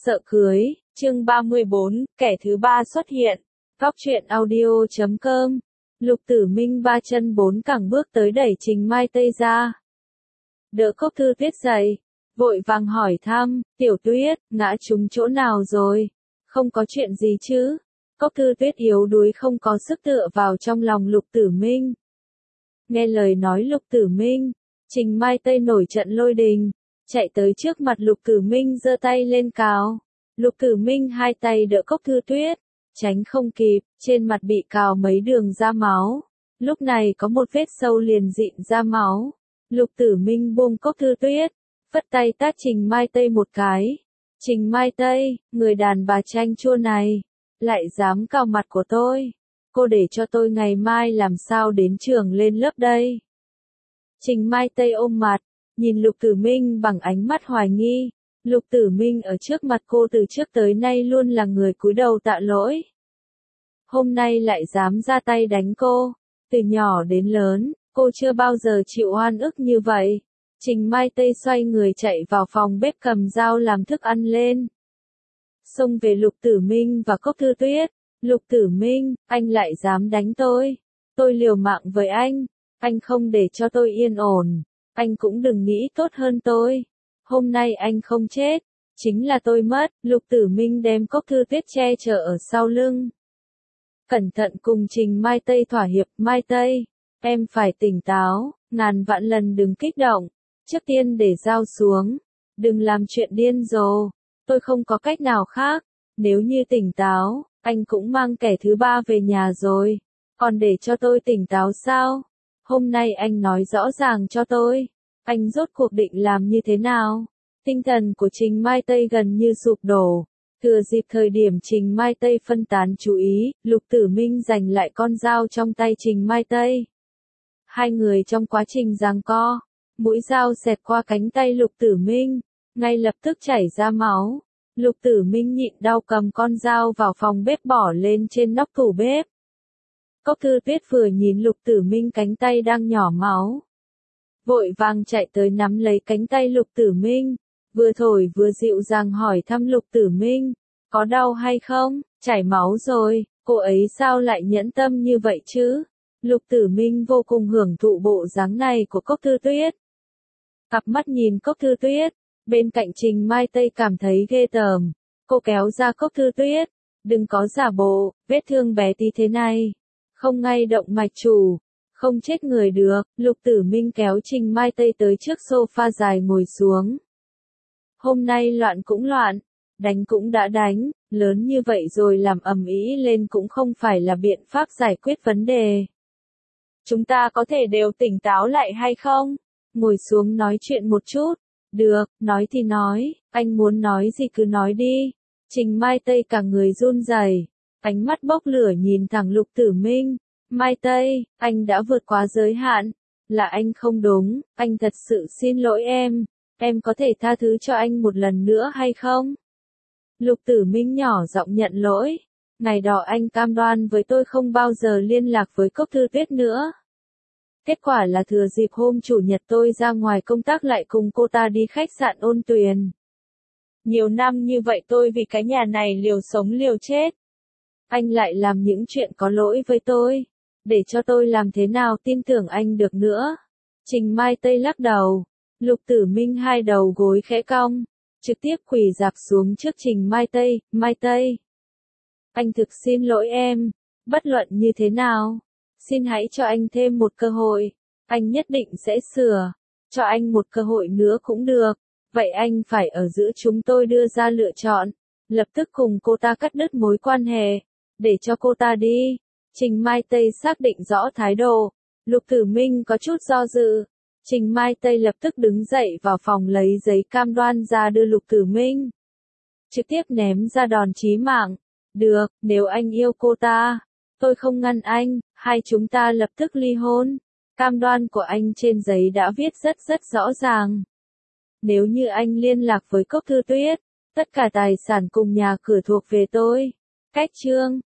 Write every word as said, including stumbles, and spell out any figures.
Sợ cưới, chương ba mươi bốn, kẻ thứ ba xuất hiện. Góc truyện audio chấm com. Lục Tử Minh ba chân bốn cẳng bước tới đẩy Trình Mai Tây ra. Đỡ Cốc Thư Tuyết dậy, vội vàng hỏi thăm, Tiểu Tuyết, ngã trúng chỗ nào rồi? Không có chuyện gì chứ? Cốc Thư Tuyết yếu đuối không có sức tựa vào trong lòng Lục Tử Minh. Nghe lời nói Lục Tử Minh, Trình Mai Tây nổi trận lôi đình, chạy tới trước mặt Lục Tử Minh giơ tay lên cào. Lục Tử Minh hai tay đỡ Cốc Thư Tuyết, tránh không kịp, trên mặt bị cào mấy đường ra máu. Lúc này có một vết sâu liền dịn ra máu. Lục Tử Minh buông Cốc Thư Tuyết, vất tay tát Trình Mai Tây một cái. Trình Mai Tây, người đàn bà chanh chua này, lại dám cào mặt của tôi. Cô để cho tôi ngày mai làm sao đến trường lên lớp đây? Trình Mai Tây ôm mặt, nhìn Lục Tử Minh bằng ánh mắt hoài nghi. Lục Tử Minh ở trước mặt cô từ trước tới nay luôn là người cúi đầu tạ lỗi. Hôm nay lại dám ra tay đánh cô. Từ nhỏ đến lớn, cô chưa bao giờ chịu oan ức như vậy. Trình Mai Tây xoay người chạy vào phòng bếp cầm dao làm thức ăn lên. Xông về Lục Tử Minh và Cốc Thư Tuyết. Lục Tử Minh, anh lại dám đánh tôi. Tôi liều mạng với anh. Anh không để cho tôi yên ổn. Anh cũng đừng nghĩ tốt hơn tôi. Hôm nay anh không chết, chính là tôi mất. Lục Tử Minh đem Cốc Thư Tuyết che chở ở sau lưng. Cẩn thận cùng Trình Mai Tây thỏa hiệp. Mai Tây, em phải tỉnh táo, ngàn vạn lần đừng kích động. Trước tiên để dao xuống, đừng làm chuyện điên rồ. Tôi không có cách nào khác. Nếu như tỉnh táo, anh cũng mang kẻ thứ ba về nhà rồi. Còn để cho tôi tỉnh táo sao? Hôm nay anh nói rõ ràng cho tôi. Anh rốt cuộc định làm như thế nào? Tinh thần của Trình Mai Tây gần như sụp đổ. Thừa dịp thời điểm Trình Mai Tây phân tán chú ý, Lục Tử Minh giành lại con dao trong tay Trình Mai Tây. Hai người trong quá trình giằng co, mũi dao xẹt qua cánh tay Lục Tử Minh, ngay lập tức chảy ra máu. Lục Tử Minh nhịn đau cầm con dao vào phòng bếp bỏ lên trên nóc tủ bếp. Cốc Thư Tuyết vừa nhìn Lục Tử Minh cánh tay đang nhỏ máu, vội vàng chạy tới nắm lấy cánh tay Lục Tử Minh, vừa thổi vừa dịu dàng hỏi thăm Lục Tử Minh, có đau hay không? Chảy máu rồi, cô ấy sao lại nhẫn tâm như vậy chứ? Lục Tử Minh vô cùng hưởng thụ bộ dáng này của Cốc Thư Tuyết. Cặp mắt nhìn Cốc Thư Tuyết, bên cạnh Trình Mai Tây cảm thấy ghê tởm. Cô kéo ra Cốc Thư Tuyết, đừng có giả bộ, vết thương bé tí thế này, không ngay động mạch chủ. Không chết người được. Lục Tử Minh kéo Trình Mai Tây tới trước sofa dài ngồi xuống. Hôm nay loạn cũng loạn, đánh cũng đã đánh, lớn như vậy rồi làm ầm ĩ lên cũng không phải là biện pháp giải quyết vấn đề. Chúng ta có thể đều tỉnh táo lại hay không? Ngồi xuống nói chuyện một chút. Được, nói thì nói, anh muốn nói gì cứ nói đi. Trình Mai Tây cả người run rẩy, ánh mắt bốc lửa nhìn thẳng Lục Tử Minh. Mai Tây, anh đã vượt quá giới hạn, là anh không đúng, anh thật sự xin lỗi em, em có thể tha thứ cho anh một lần nữa hay không? Lục Tử Minh nhỏ giọng nhận lỗi, ngày đó anh cam đoan với tôi không bao giờ liên lạc với Cốc Thư Tuyết nữa. Kết quả là thừa dịp hôm chủ nhật tôi ra ngoài công tác lại cùng cô ta đi khách sạn Ôn Tuyền. Nhiều năm như vậy tôi vì cái nhà này liều sống liều chết. Anh lại làm những chuyện có lỗi với tôi. Để cho tôi làm thế nào tin tưởng anh được nữa? Trình Mai Tây lắc đầu. Lục Tử Minh hai đầu gối khẽ cong, trực tiếp quỳ rạp xuống trước Trình Mai Tây. Mai Tây, anh thực xin lỗi em. Bất luận như thế nào, xin hãy cho anh thêm một cơ hội. Anh nhất định sẽ sửa. Cho anh một cơ hội nữa cũng được. Vậy anh phải ở giữa chúng tôi đưa ra lựa chọn. Lập tức cùng cô ta cắt đứt mối quan hệ. Để cho cô ta đi. Trình Mai Tây xác định rõ thái độ. Lục Tử Minh có chút do dự. Trình Mai Tây lập tức đứng dậy vào phòng lấy giấy cam đoan ra đưa Lục Tử Minh. Trực tiếp ném ra đòn chí mạng. Được, nếu anh yêu cô ta, tôi không ngăn anh, hai chúng ta lập tức ly hôn. Cam đoan của anh trên giấy đã viết rất rất rõ ràng. Nếu như anh liên lạc với Cốc Thư Tuyết, tất cả tài sản cùng nhà cửa thuộc về tôi. Cách chương